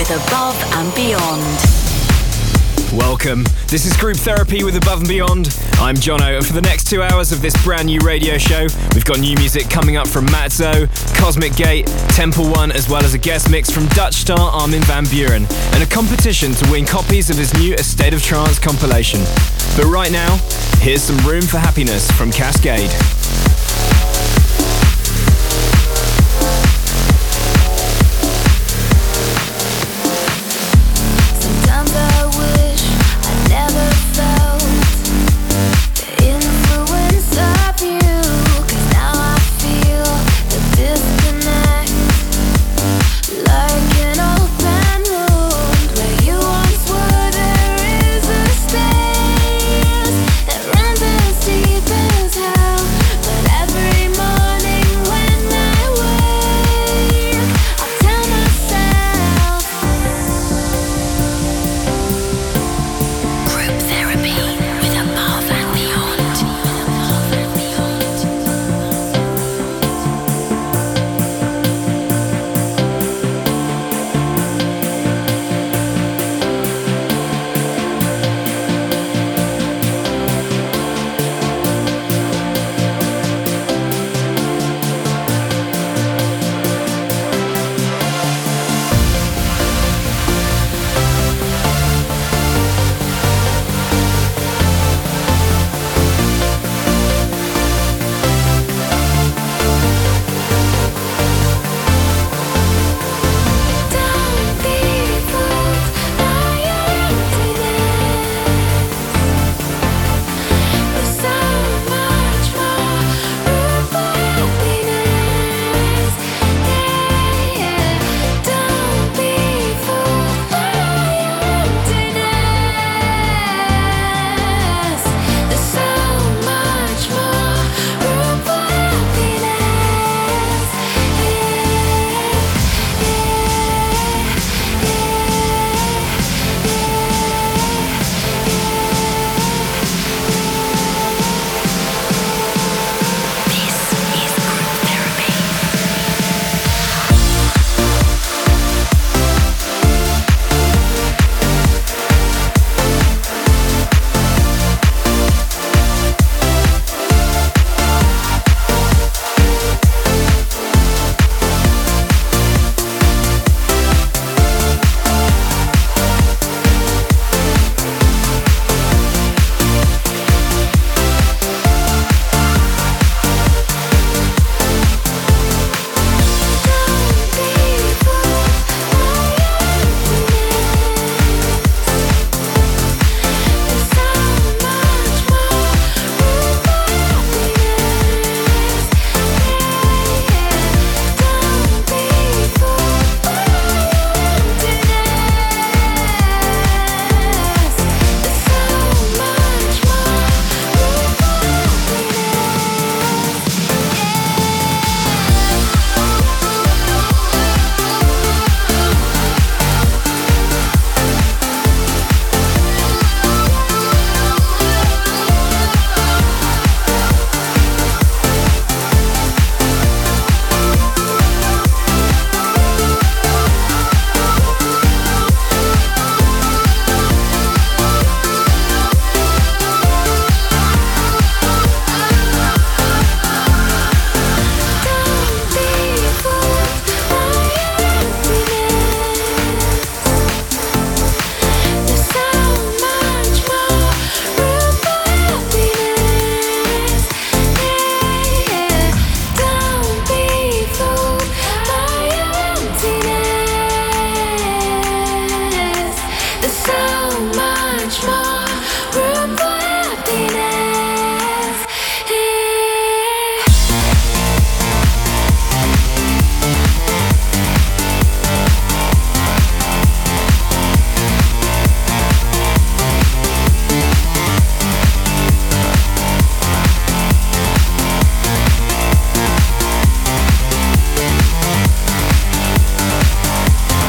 with Above and Beyond. Welcome. This is Group Therapy with Above and Beyond. I'm Jono, and for the next 2 hours of this brand new radio show, we've got new music coming up from Matzo, Cosmic Gate, Temple One, as well as a guest mix from Dutch star Armin van Buuren, and a competition to win copies of his new A State of Trance compilation. But right now, here's some Room for Happiness from Cascade. That runs as deep as hell.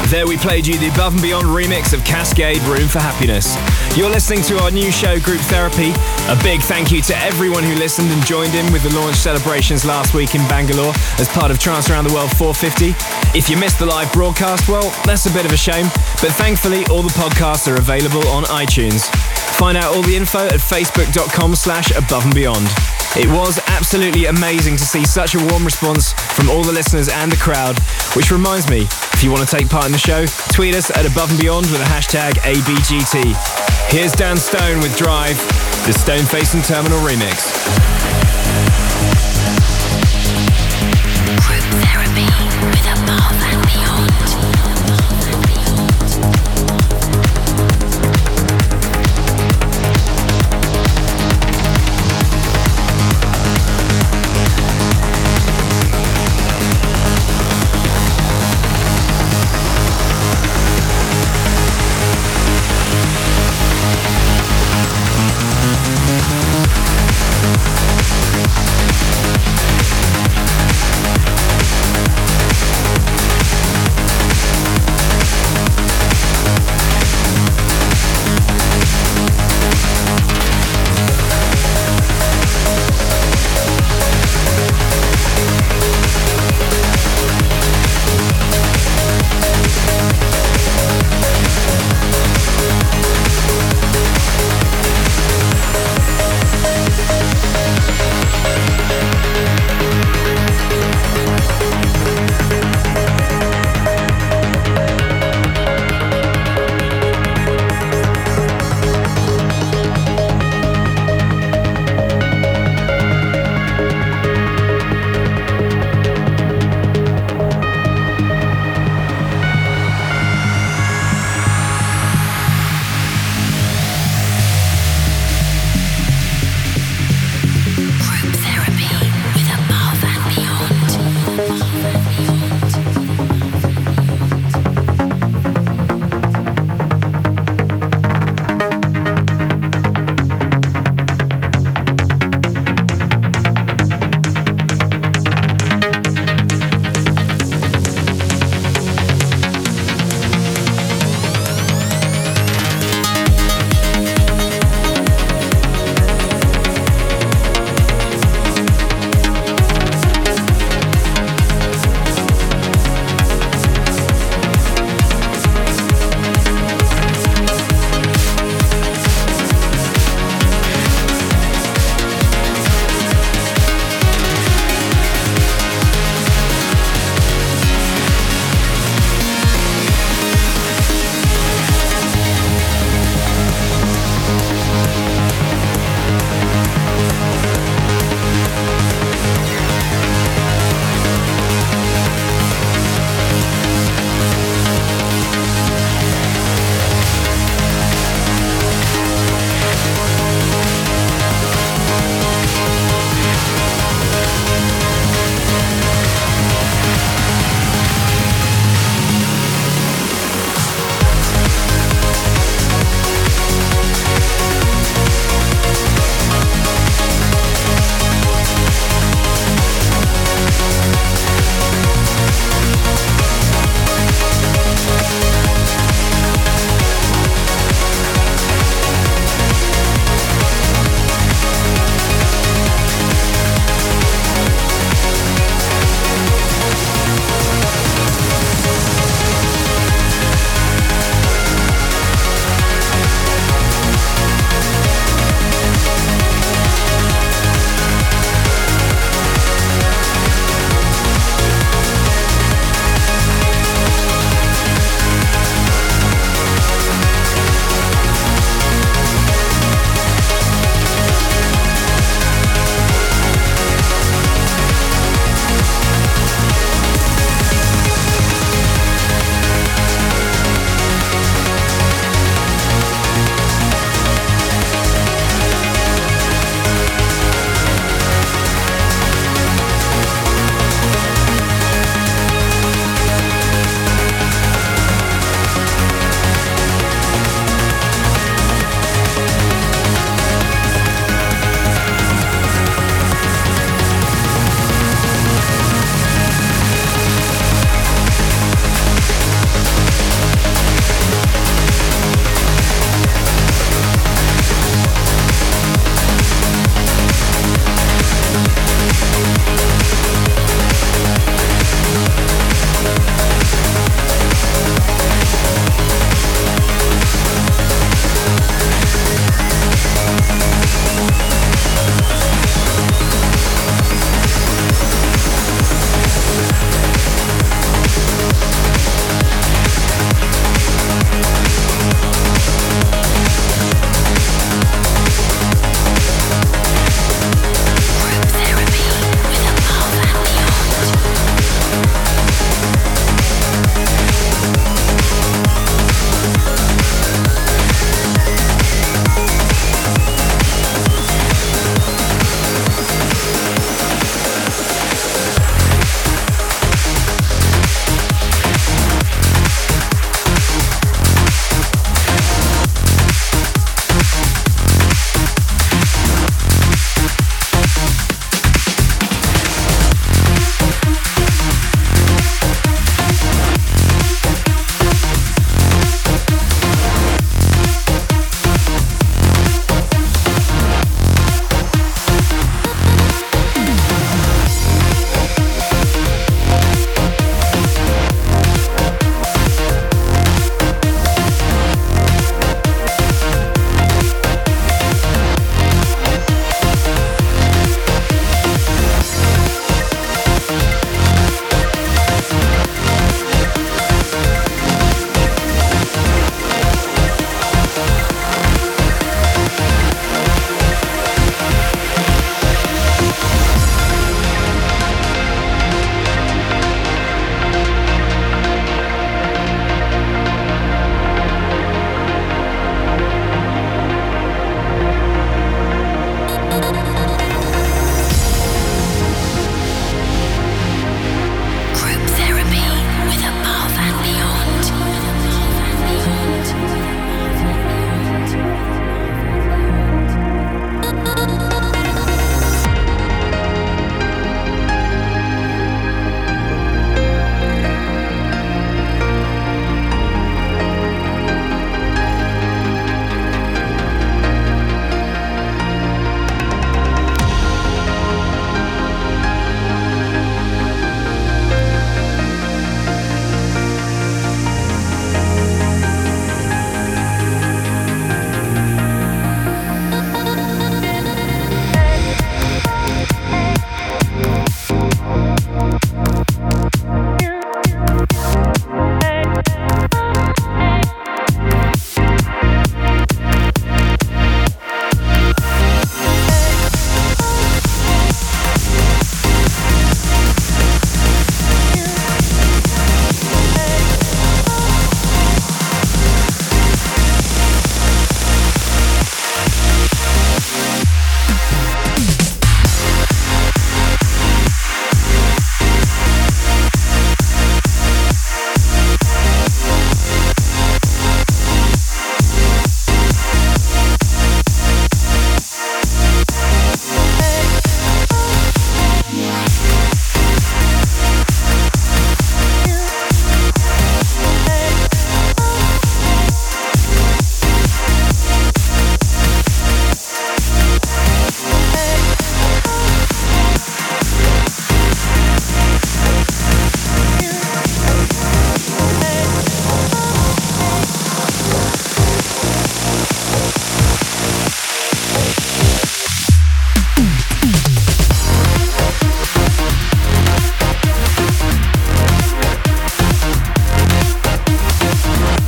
There we played you the Above and Beyond remix of Cascade, Room for Happiness. You're listening to our new show, Group Therapy. A big thank you to everyone who listened and joined in with the launch celebrations last week in Bangalore as part of Trance Around the World 450. If you missed the live broadcast, well, that's a bit of a shame, but thankfully all the podcasts are available on iTunes. Find out all the info at facebook.com/aboveandbeyond. It was absolutely amazing to see such a warm response from all the listeners and the crowd, which reminds me, if you want to take part in the show, tweet us at Above and Beyond with the hashtag ABGT. Here's Dan Stone with Drive, the Stoneface and Terminal remix. Group Therapy with Above and Beyond.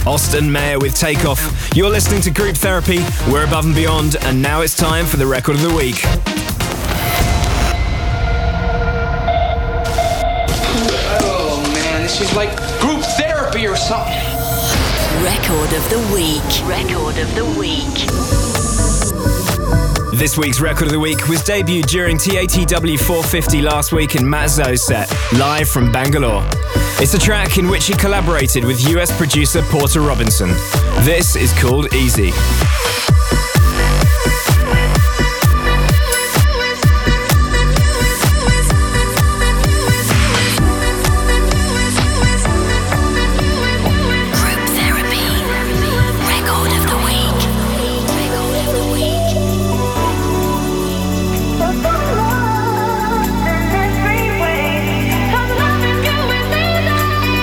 Austin Mayer with Takeoff. You're listening to Group Therapy, we're Above and Beyond, and now it's time for the Record of the Week. Oh man, this is like group therapy or something. Record of the Week. Record of the Week. This week's Record of the Week was debuted during TATW 450 last week in Matt Zo's set, live from Bangalore. It's a track in which he collaborated with US producer Porter Robinson. This is called Easy.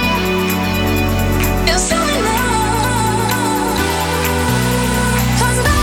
Cause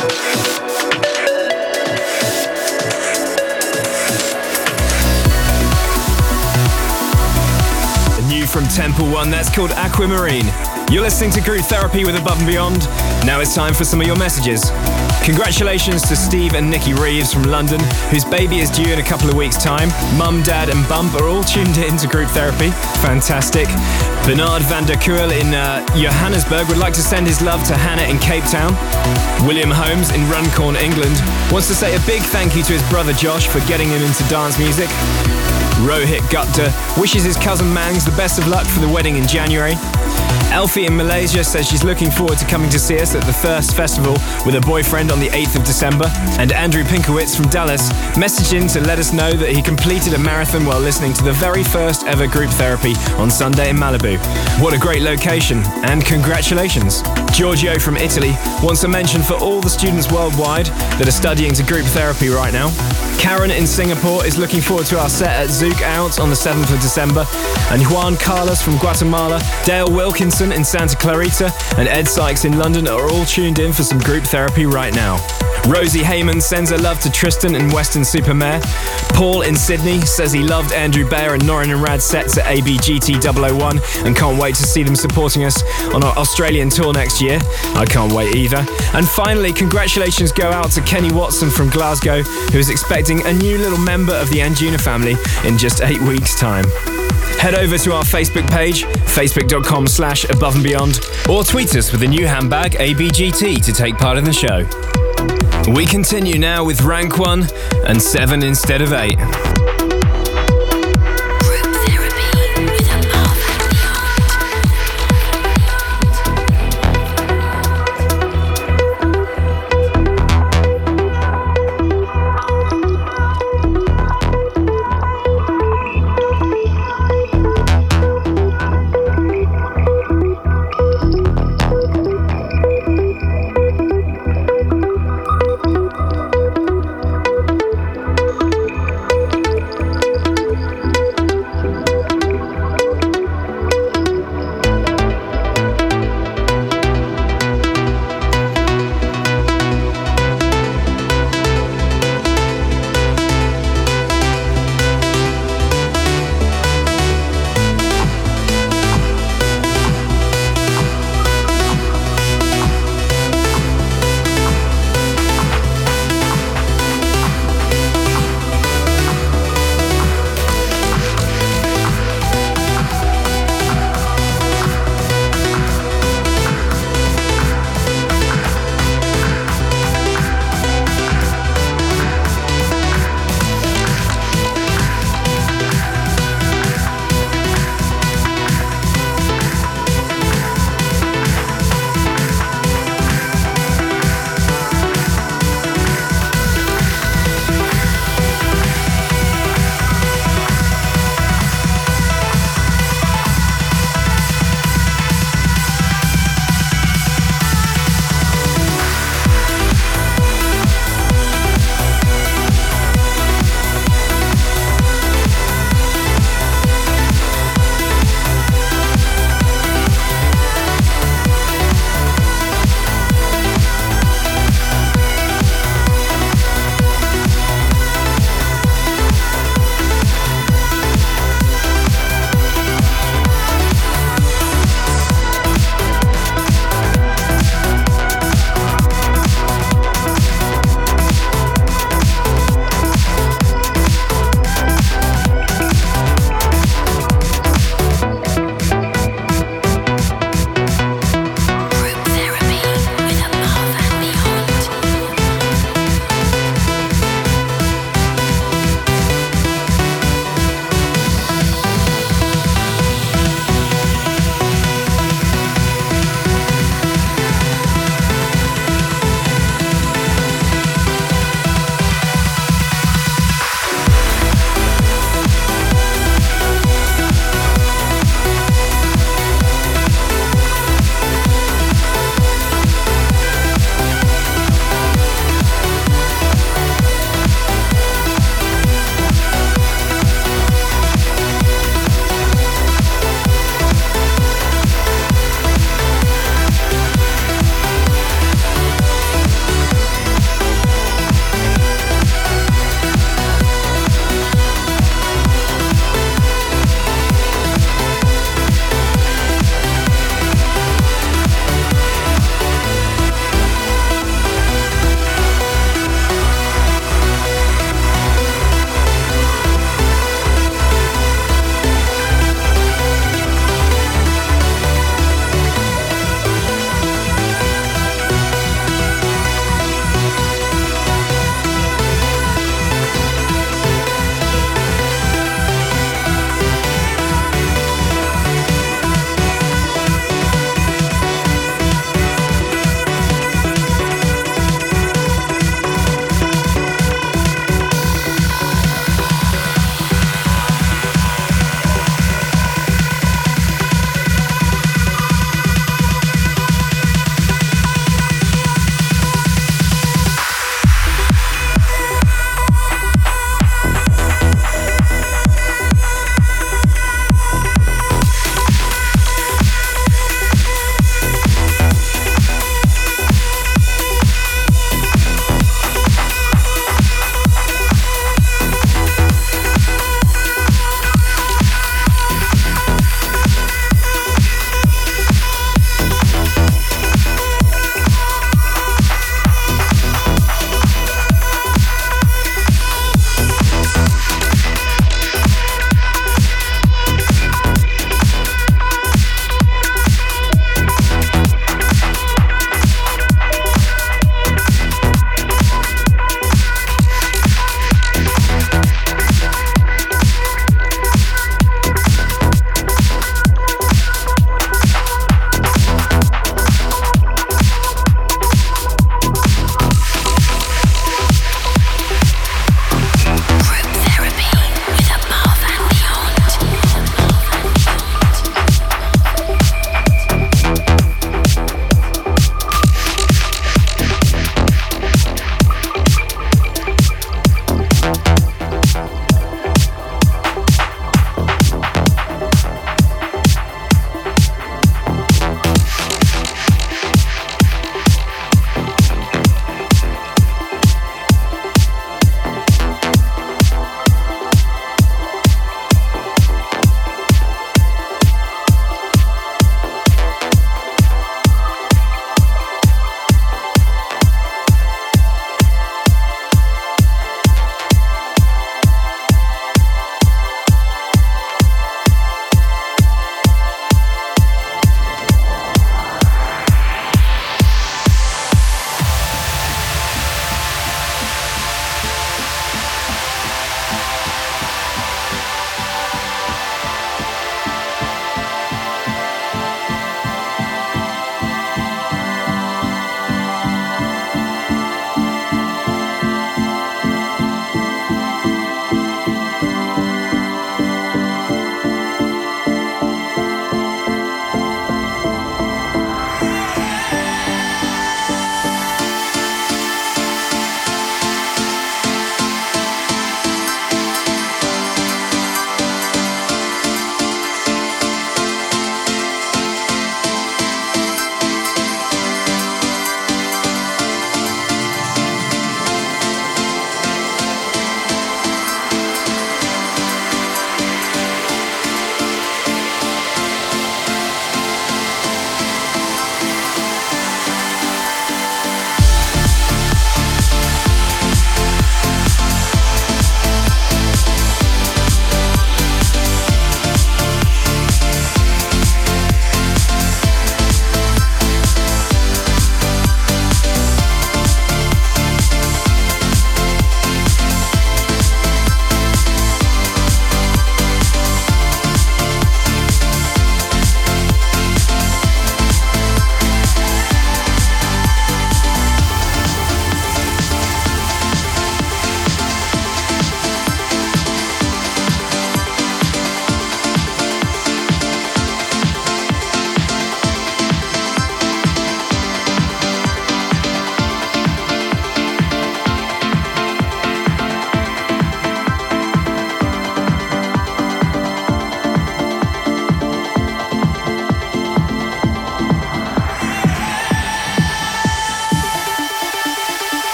From Temple One, that's called Aquamarine. You're listening to Group Therapy with Above and Beyond. Now it's time for some of your messages. Congratulations to Steve and Nikki Reeves from London, whose baby is due in a couple of weeks' time. Mum, Dad and Bump are all tuned in to Group Therapy. Fantastic. Bernard van der Kuil in Johannesburg would like to send his love to Hannah in Cape Town. William Holmes in Runcorn, England, wants to say a big thank you to his brother Josh for getting him into dance music. Rohit Gupta wishes his cousin Mangs the best of luck for the wedding in January. Elfie in Malaysia says she's looking forward to coming to see us at the Thirst Festival with her boyfriend on the 8th of December. And Andrew Pinkowitz from Dallas messaged in to let us know that he completed a marathon while listening to the very first ever Group Therapy on Sunday in Malibu. What a great location, and congratulations. Giorgio from Italy wants a mention for all the students worldwide that are studying to Group Therapy right now. Karen in Singapore is looking forward to our set at Zouk Out on the 7th of December. And Juan Carlos from Guatemala, Dale Wilkinson in Santa Clarita, and Ed Sykes in London are all tuned in for some Group Therapy right now. Rosie Heyman sends her love to Tristan in Weston-super-Mare. Paul in Sydney says he loved Andrew Bayer and Norin and Rad's sets at ABGT 001 and can't wait to see them supporting us on our Australian tour next year. I can't wait either. And finally, congratulations go out to Kenny Watson from Glasgow, who is expecting a new little member of the Anjuna family in just 8 weeks' time. Head over to our Facebook page, facebook.com/aboveandbeyond, or tweet us with a new handbag ABGT to take part in the show. We continue now with Rank 1 and 7 instead of 8.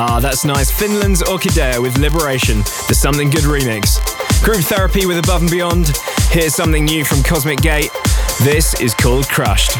Ah, that's nice. Finland's Orkidea with Liberation, the Something Good remix. Group Therapy with Above and Beyond. Here's something new from Cosmic Gate. This is called Crushed.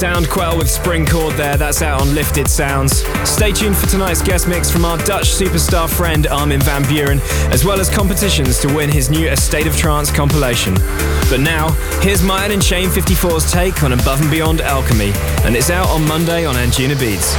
Soundquell with Spring Chord there, that's out on Lifted Sounds. Stay tuned for tonight's guest mix from our Dutch superstar friend Armin van Buuren, as well as competitions to win his new A State of Trance compilation. But now, here's Martin and Shane 54's take on Above and Beyond Alchemy, and it's out on Monday on Anjuna Beats.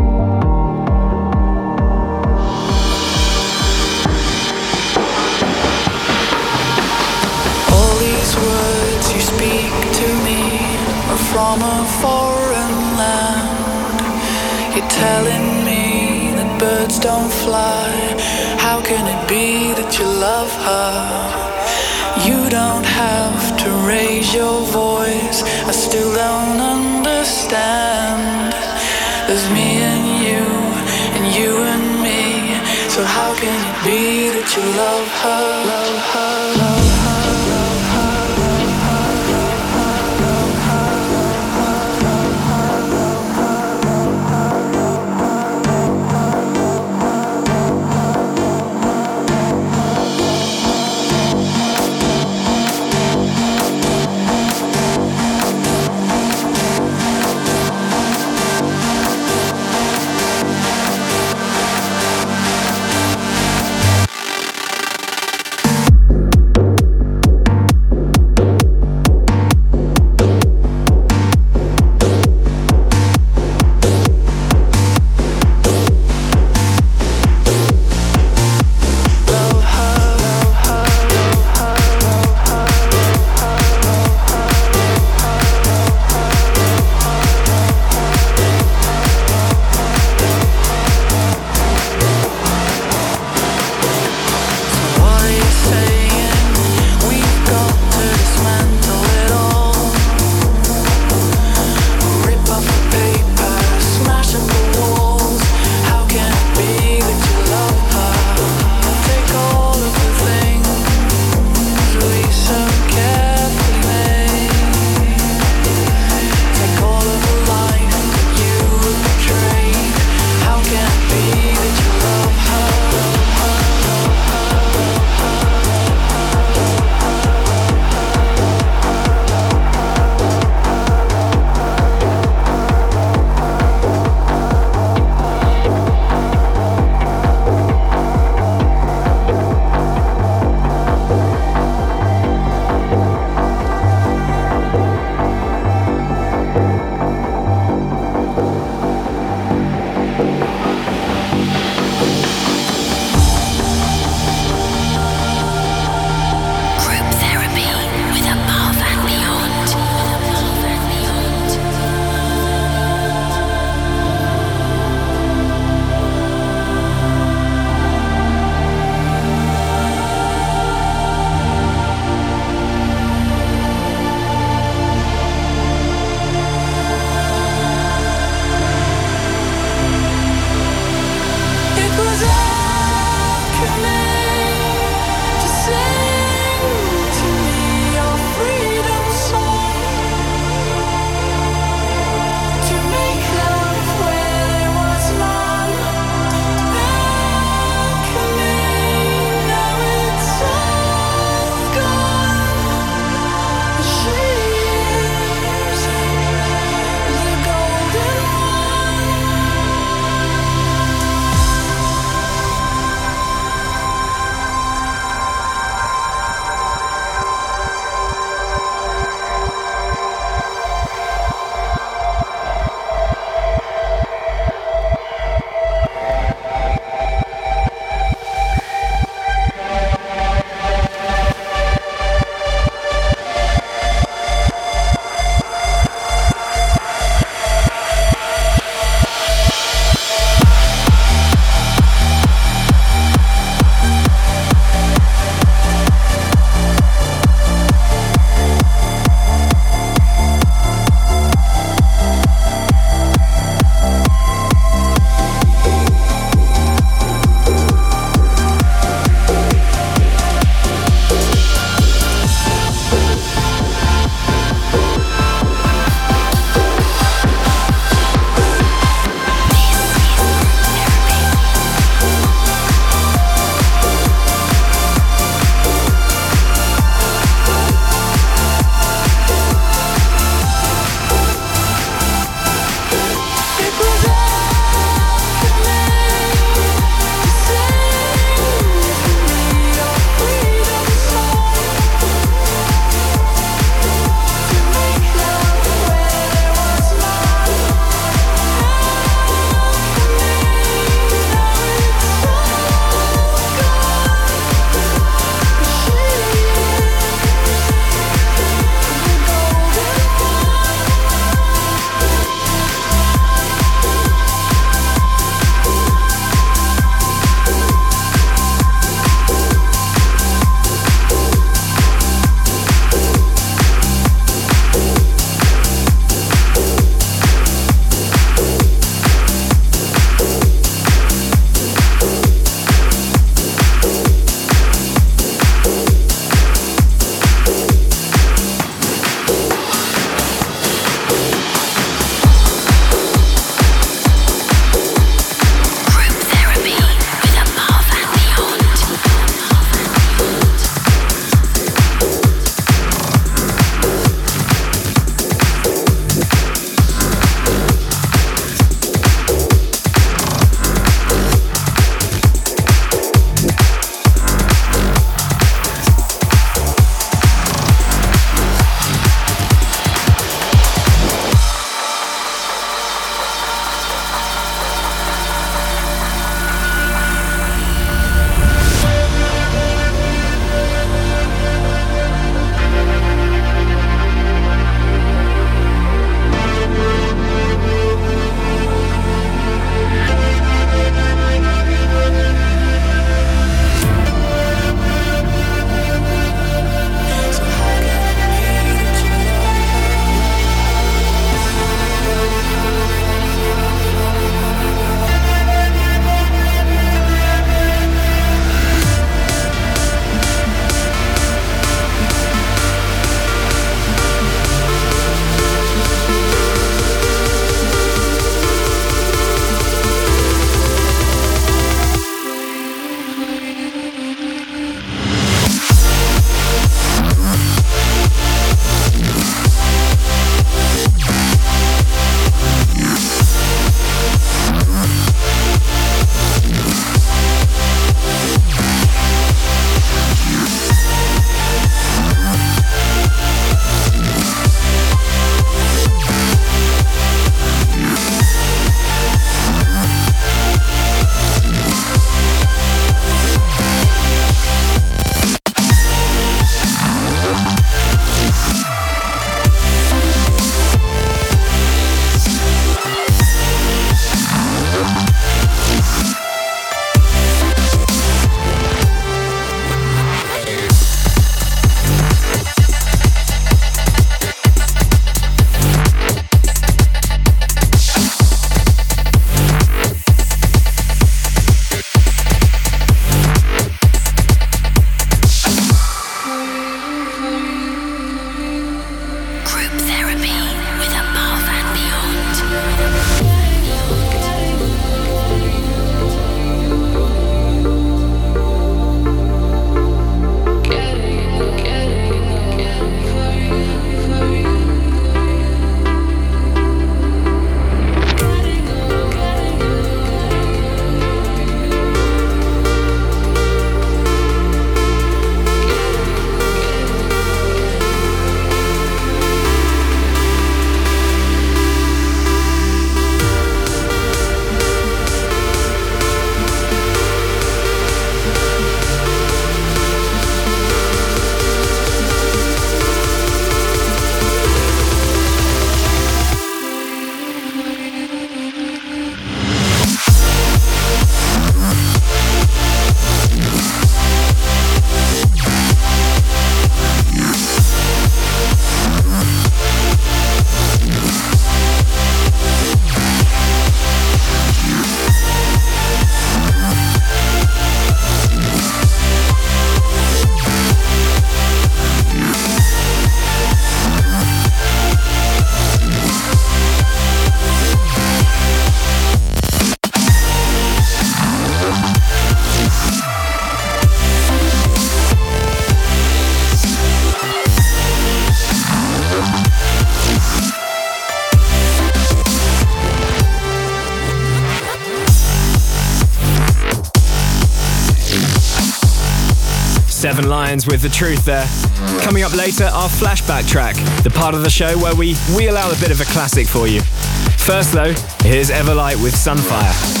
Seven Lions with The Truth there. Coming up later, our flashback track, the part of the show where we wheel out a bit of a classic for you. First though, here's Everlight with Sunfire.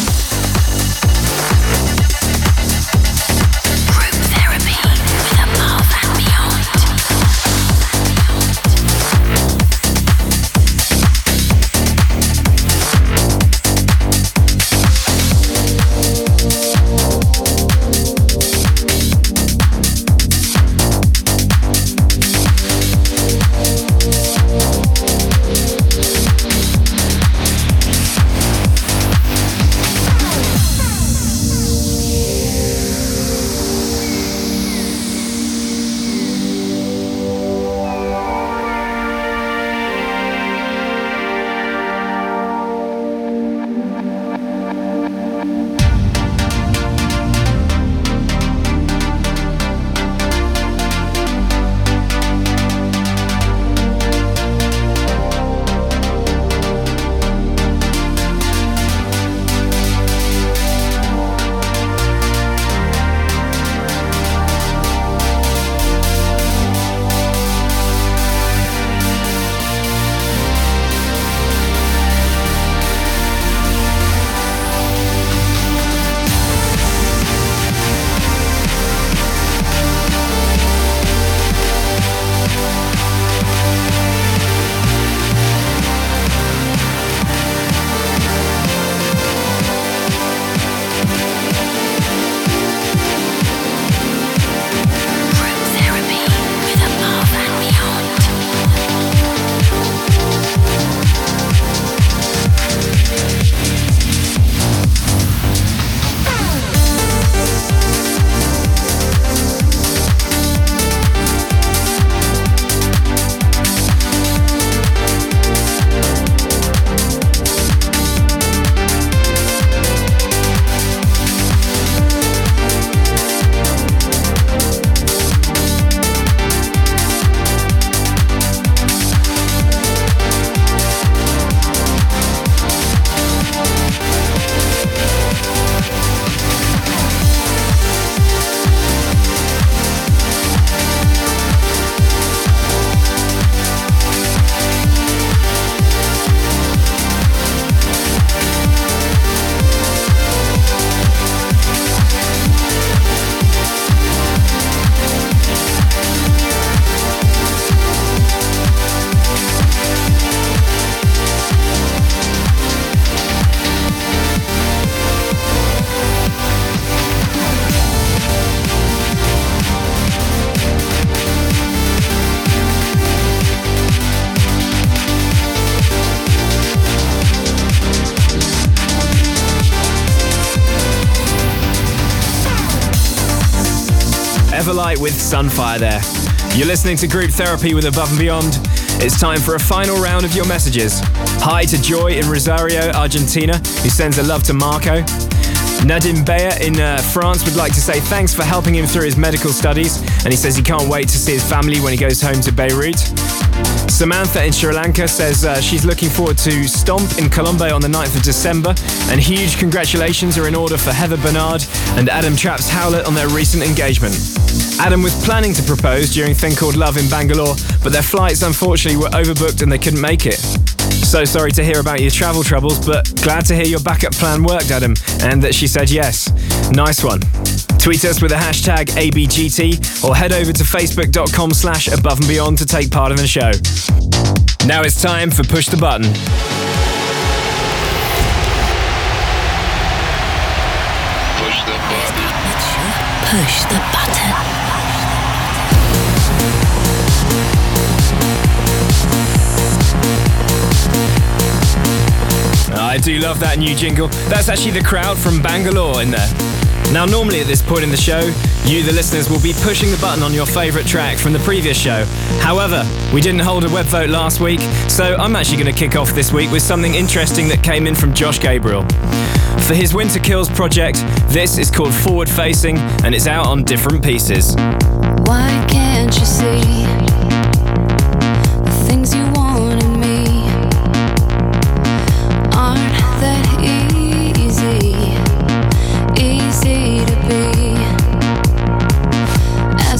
Everlight with Sunfire there. You're listening to Group Therapy with Above and Beyond. It's time for a final round of your messages. Hi to Joy in Rosario, Argentina, who sends a love to Marco. Nadim Beya in France would like to say thanks for helping him through his medical studies, and he says he can't wait to see his family when he goes home to Beirut. Samantha in Sri Lanka says she's looking forward to Stomp in Colombo on the 9th of December, and huge congratulations are in order for Heather Bernard and Adam Trapp's Howlett on their recent engagement. Adam was planning to propose during Thing Called Love in Bangalore, but their flights unfortunately were overbooked and they couldn't make it. So sorry to hear about your travel troubles, but glad to hear your backup plan worked, Adam, and that she said yes. Nice one. Tweet us with the hashtag ABGT or head over to facebook.com/Above and Beyond to take part in the show. Now it's time for Push the Button. Push the button. Push the button. I do love that new jingle. That's actually the crowd from Bangalore in there. Now, normally at this point in the show, you, the listeners, will be pushing the button on your favourite track from the previous show. However, we didn't hold a web vote last week, so I'm actually going to kick off this week with something interesting that came in from Josh Gabriel. For his Winter Kills project, this is called Forward Facing, and it's out on Different Pieces. Why can't you see the things you want in me aren't that easy to be?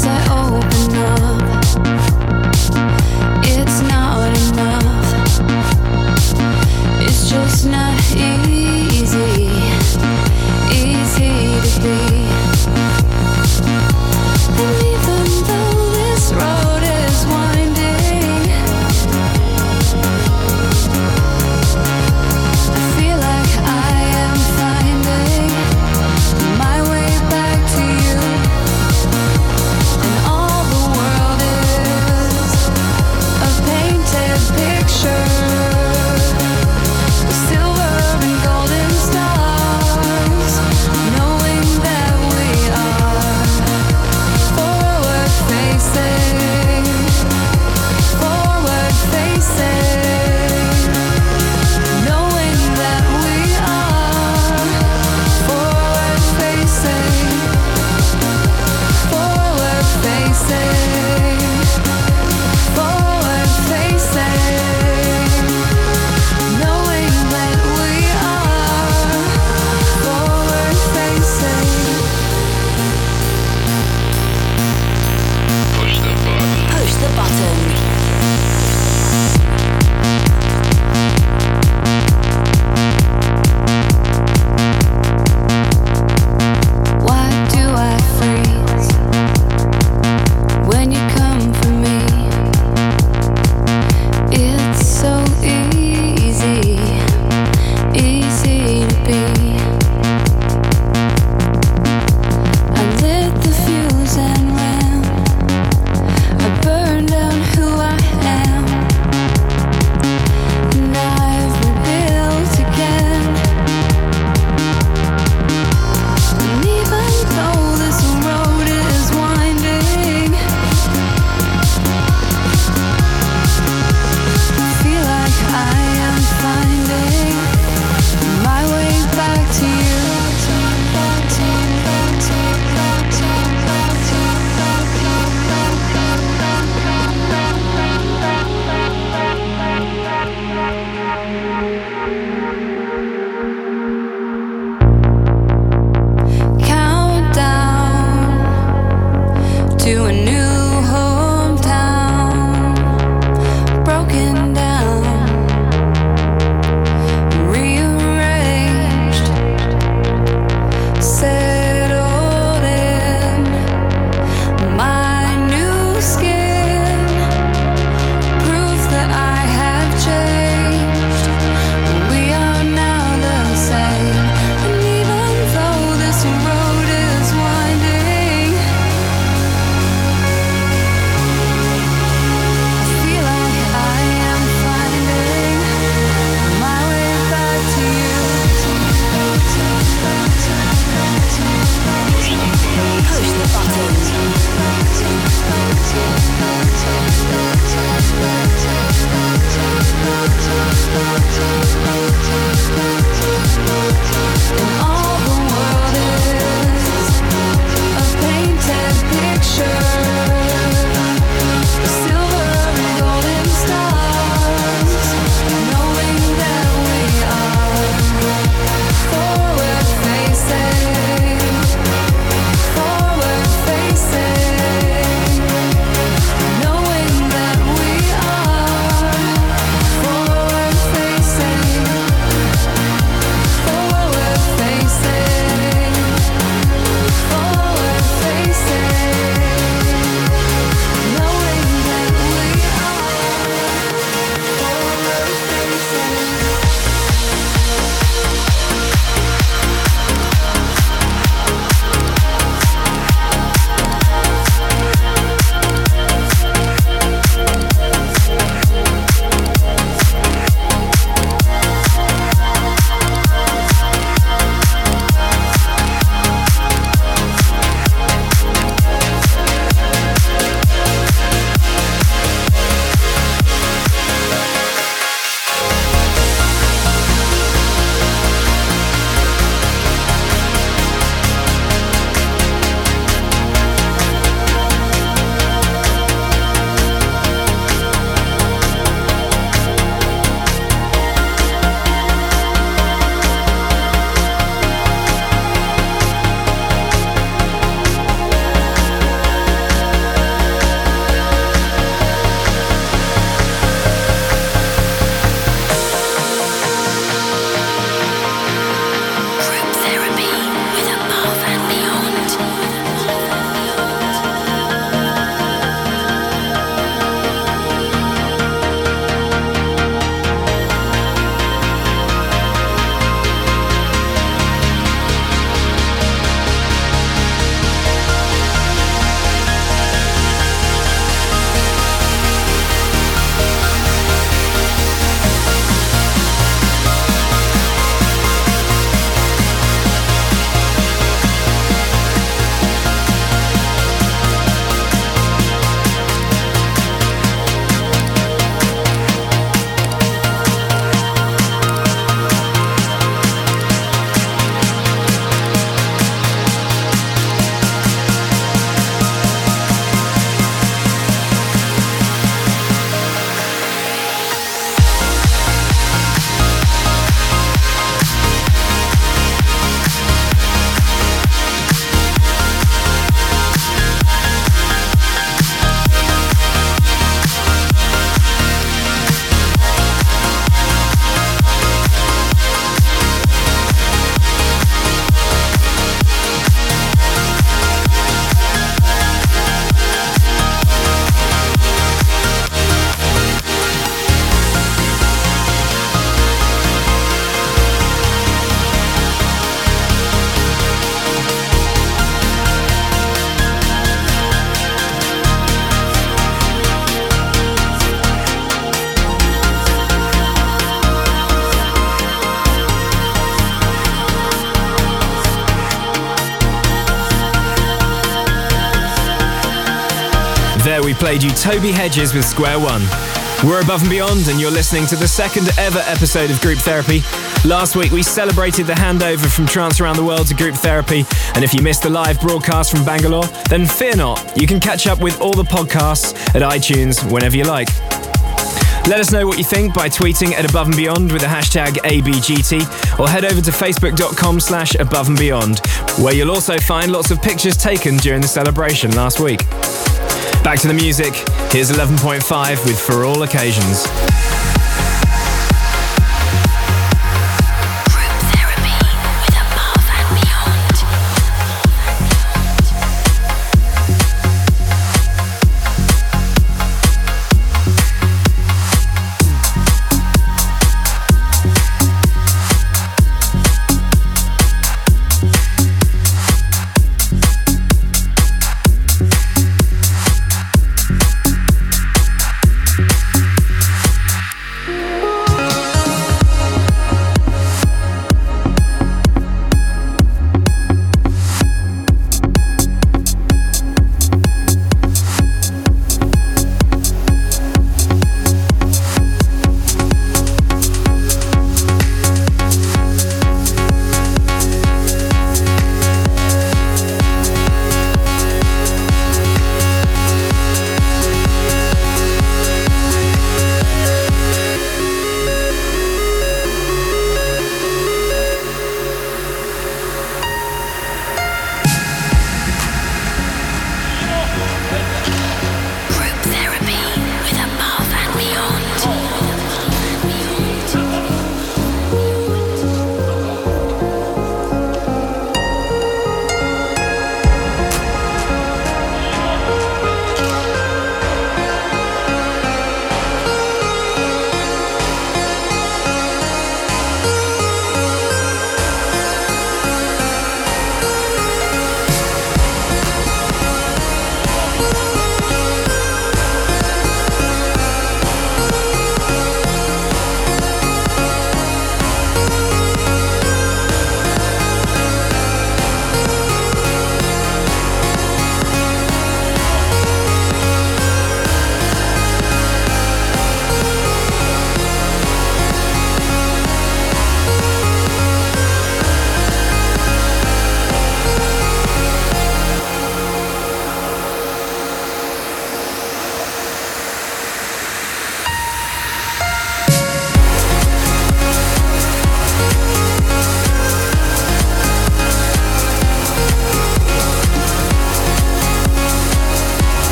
There we played you Toby Hedges with Square One. We're Above and Beyond, and you're listening to the second ever episode of Group Therapy. Last week we celebrated the handover from Trance Around the World to Group Therapy, and if you missed the live broadcast from Bangalore, then fear not, you can catch up with all the podcasts at iTunes whenever you like. Let us know what you think by tweeting at Above and Beyond with the hashtag ABGT, or head over to facebook.com/Above and Beyond, where you'll also find lots of pictures taken during the celebration last week. Back to the music, here's 11.5 with For All Occasions.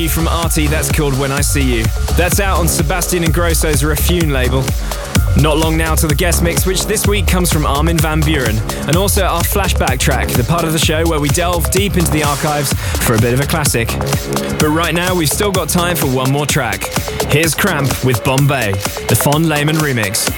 new from Arty that's called When I See You. That's out on Sebastian Ingrosso's Refune label. Not long now to the guest mix, which this week comes from Armin van Buuren, and also our flashback track, the part of the show where we delve deep into the archives for a bit of a classic. But right now we've still got time for one more track. Here's Cramp with Bombay, the Von Lehman remix.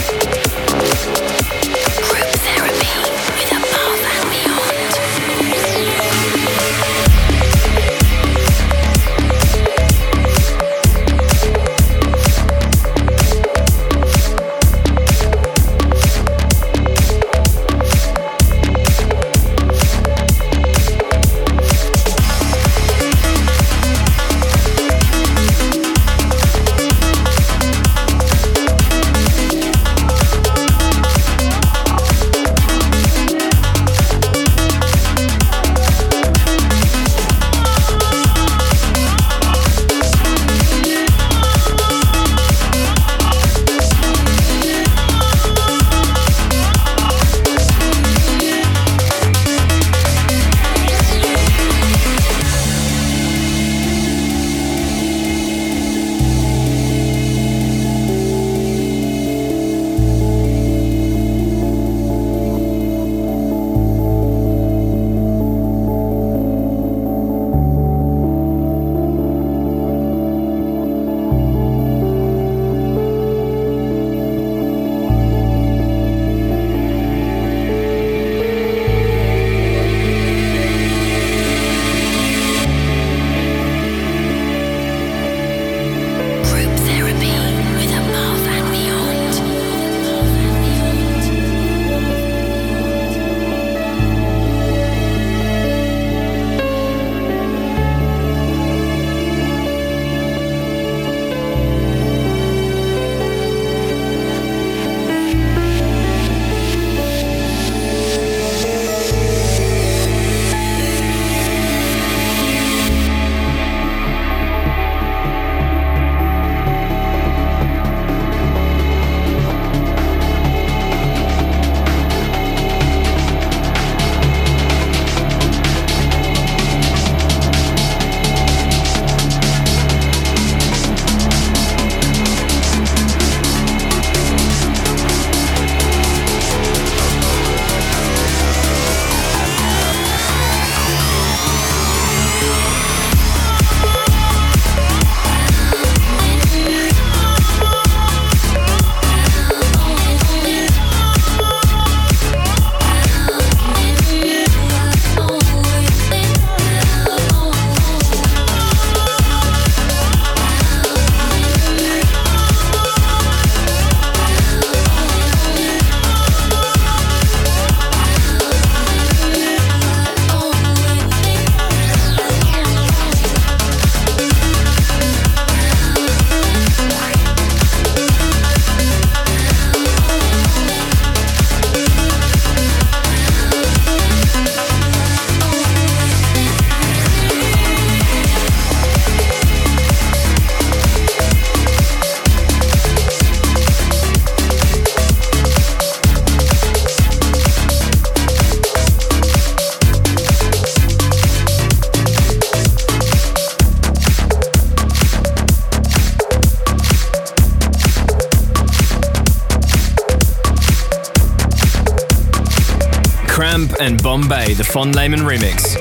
Cramp and Bombay, the Von Lehman remix.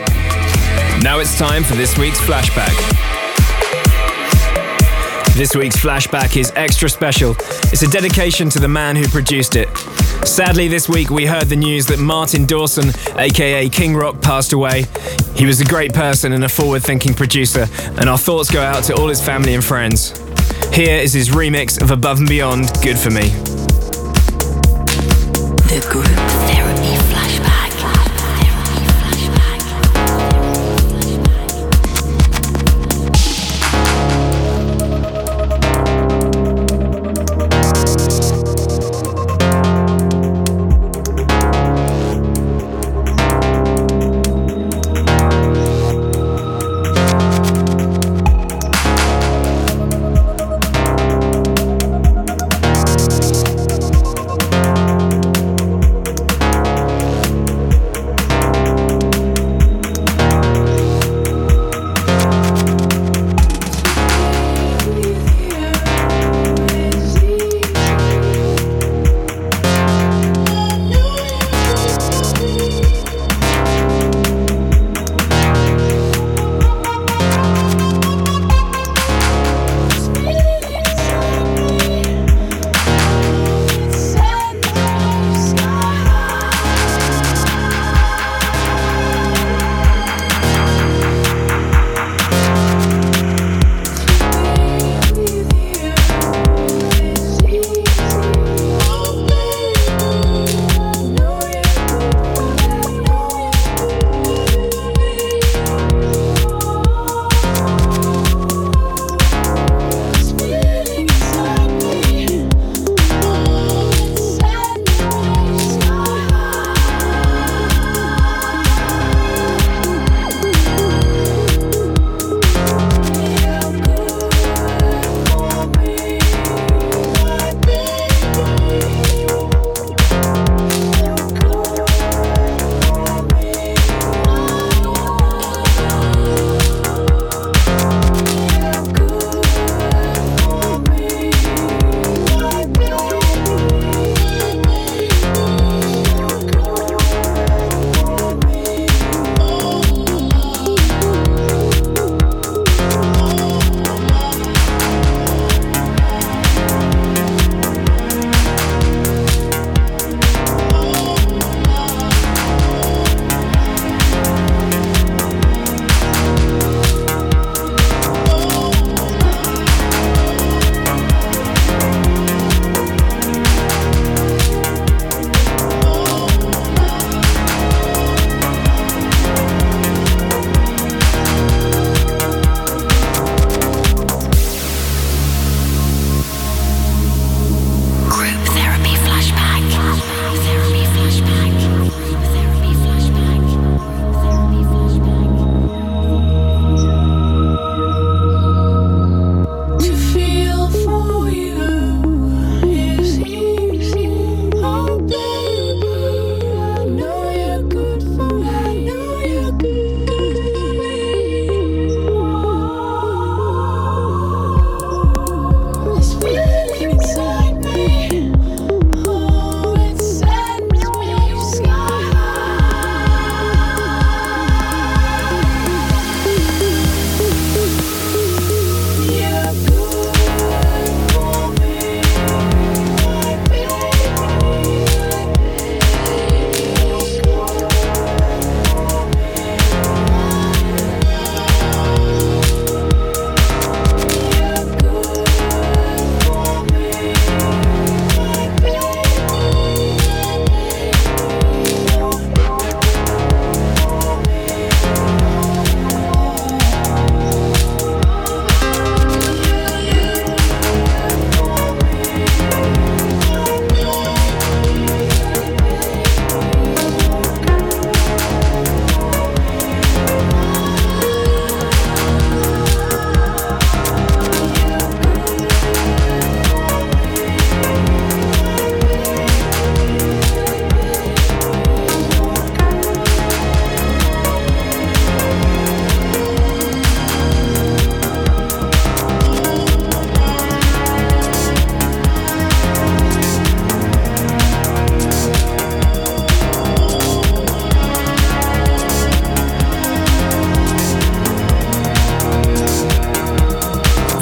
Now it's time for this week's flashback. This week's flashback is extra special. It's a dedication to the man who produced it. Sadly, this week we heard the news that Martin Dawson, aka King Rock, passed away. He was a great person and a forward-thinking producer, and our thoughts go out to all his family and friends. Here is his remix of Above and Beyond, Good For Me. The Group Therapy Flashback.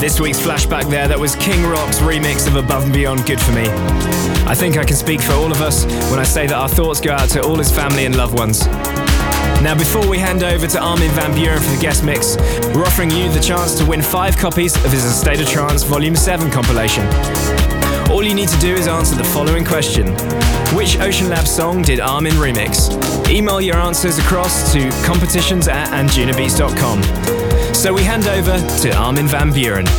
This week's flashback there, that was King Rock's remix of Above and Beyond Good For Me. I think I can speak for all of us when I say that our thoughts go out to all his family and loved ones. Now, before we hand over to Armin van Buuren for the guest mix, we're offering you the chance to win 5 copies of his A State of Trance Volume 7 compilation. All you need to do is answer the following question. Which Ocean Lab song did Armin remix? Email your answers across to competitions@anjunabeats.com. So we hand over to Armin van Buuren.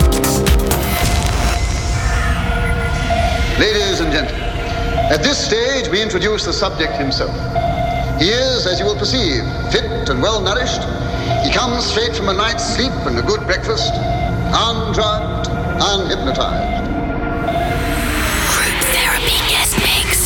Ladies and gentlemen, at this stage we introduce the subject himself. He is, as you will perceive, fit and well nourished. He comes straight from a night's sleep and a good breakfast, undrugged, unhypnotized. Group Therapy Guest Mix.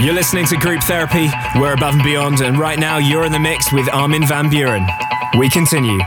You're listening to Group Therapy, we're Above and Beyond, and right now you're in the mix with Armin van Buuren. We continue.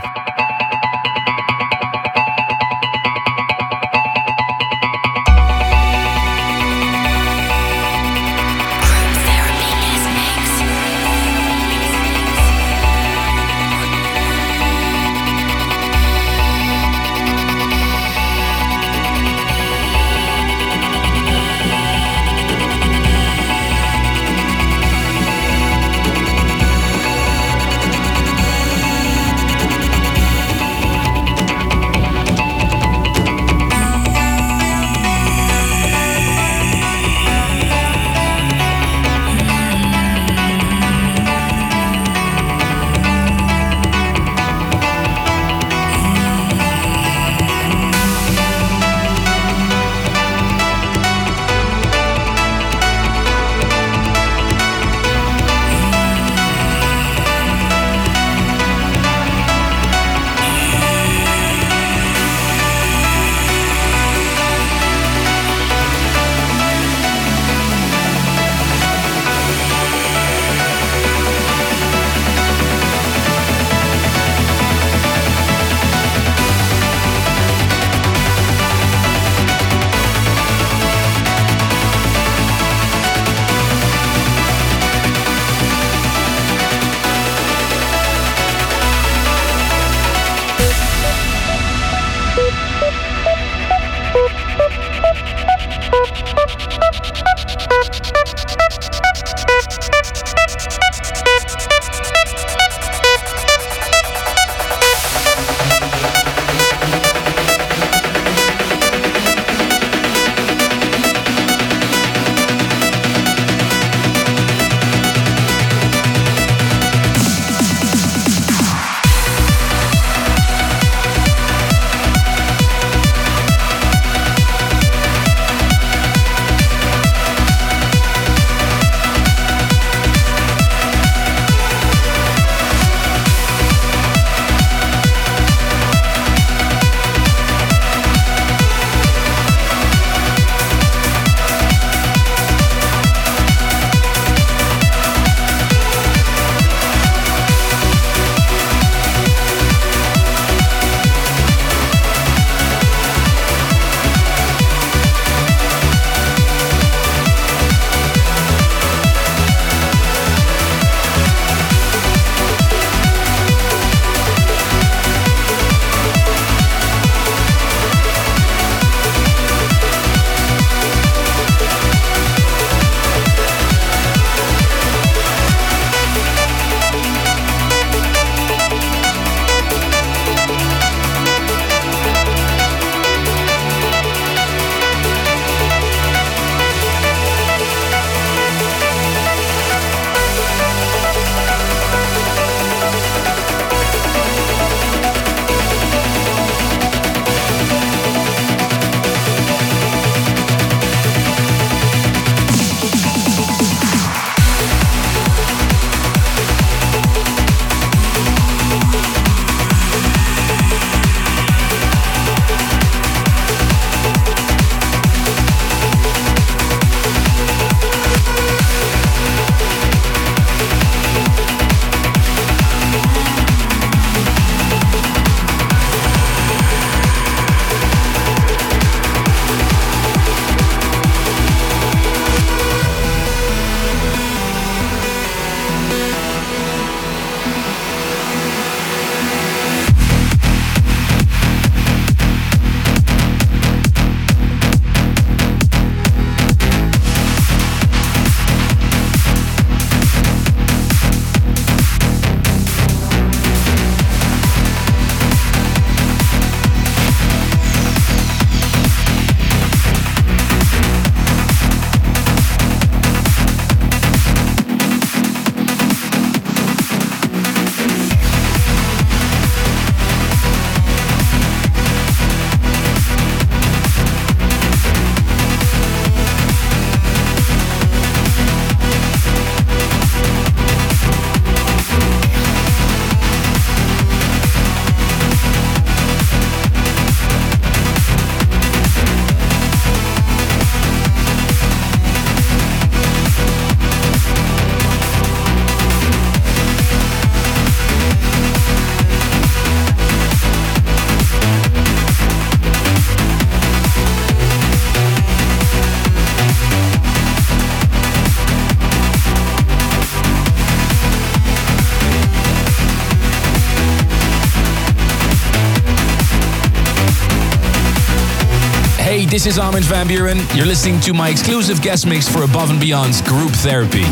this is Armin van Buuren. You're listening to my exclusive guest mix for Above and Beyond's Group Therapy.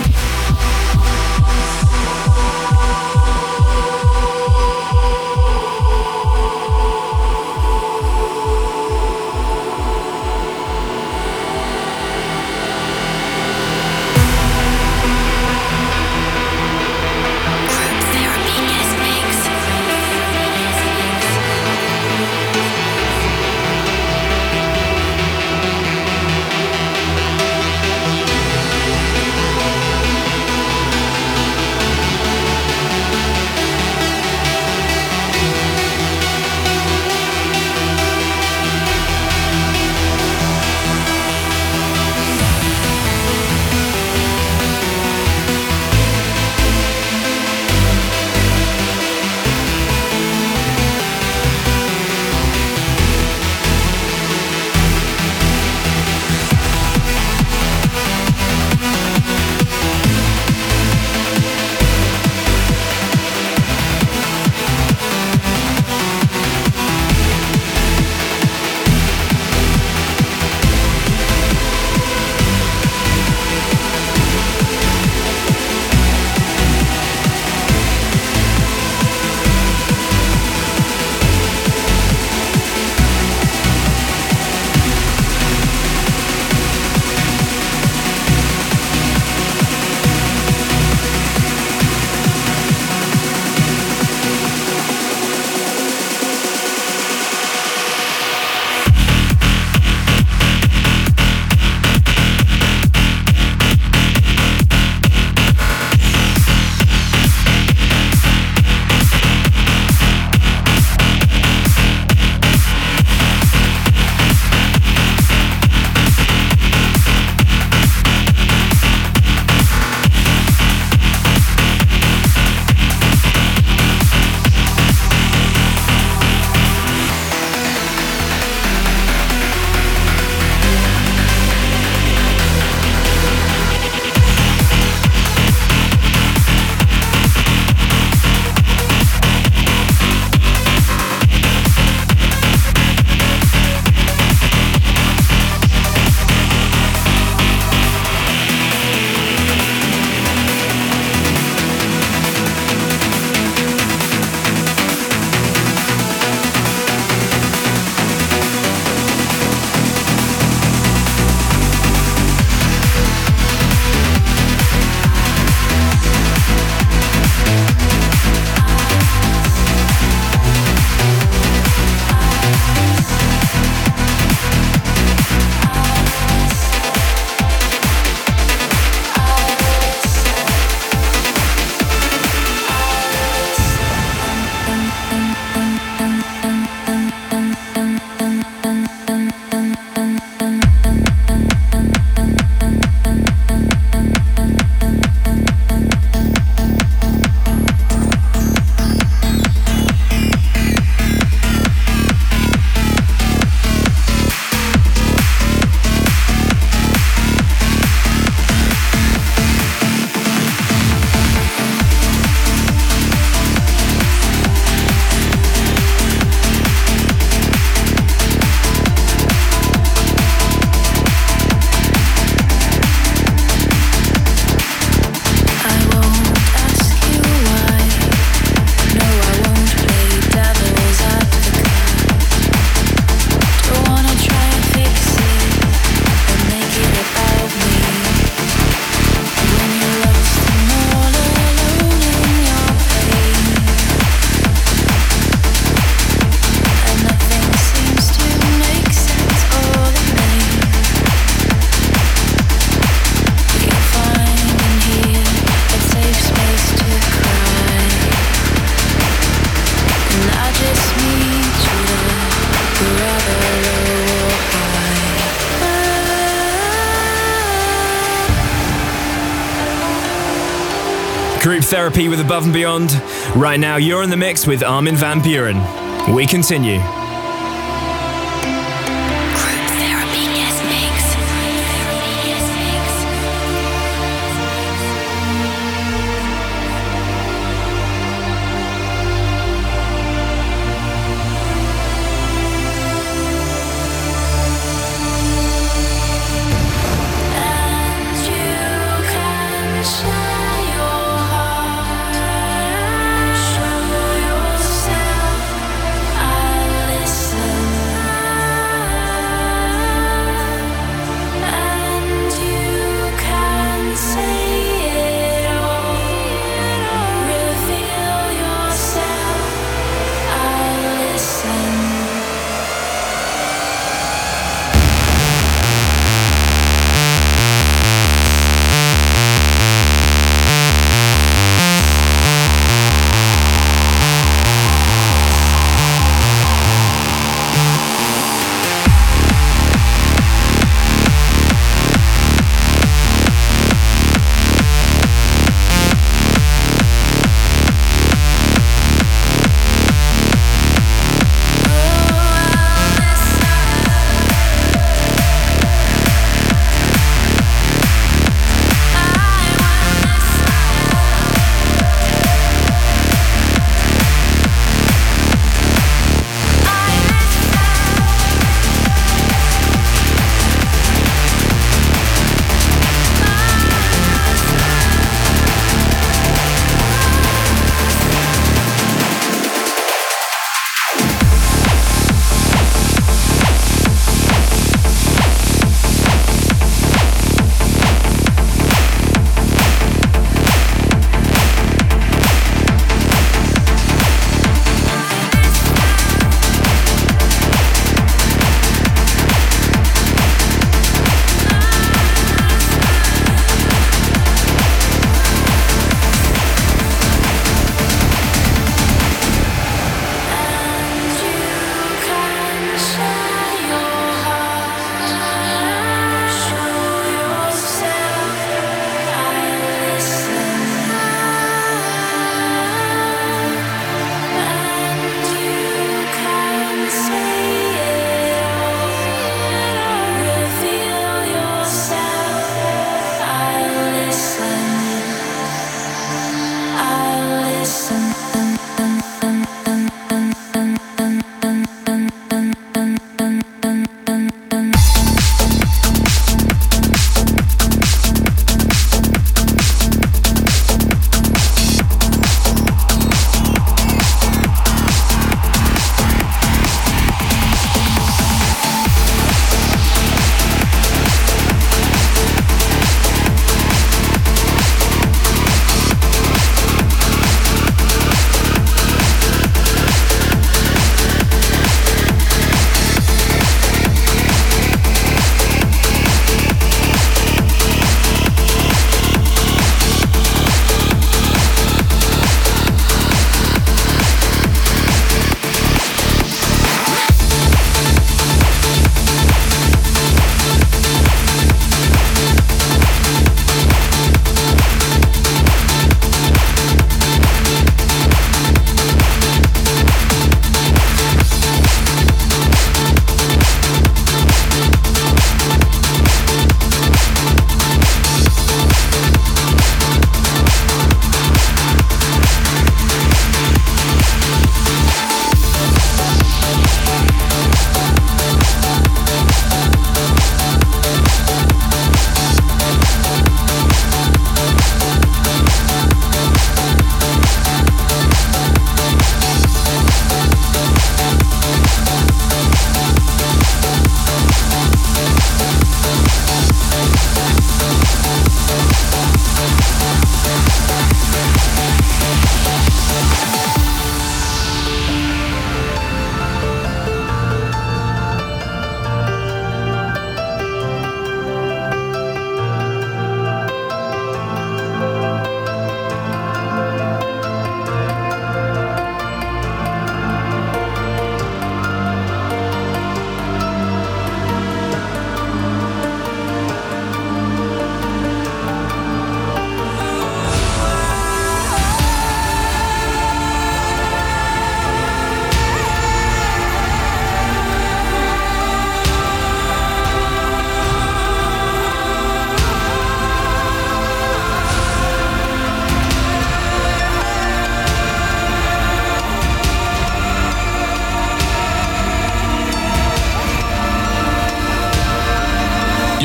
Group Therapy with Above and Beyond. Right now, you're in the mix with Armin van Buuren. We continue.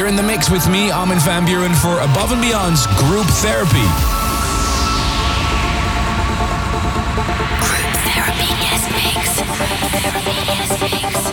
You're in the mix with me, Armin van Buuren, for Above and Beyond's Group Therapy. Group Therapy Guest Mix.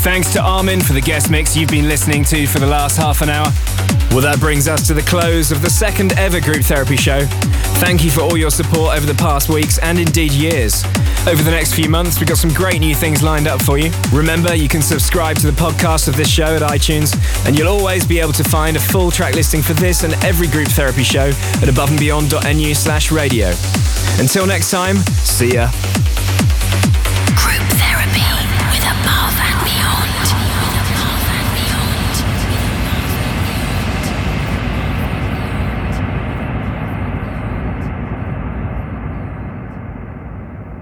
Thanks to Armin for the guest mix you've been listening to for the last half an hour. Well, that brings us to the close of the second ever Group Therapy show. Thank you for all your support over the past weeks and indeed years. Over the next few months, we've got some great new things lined up for you. Remember, you can subscribe to the podcast of this show at iTunes, and you'll always be able to find a full track listing for this and every Group Therapy show at aboveandbeyond.nu/radio. Until next time, see ya.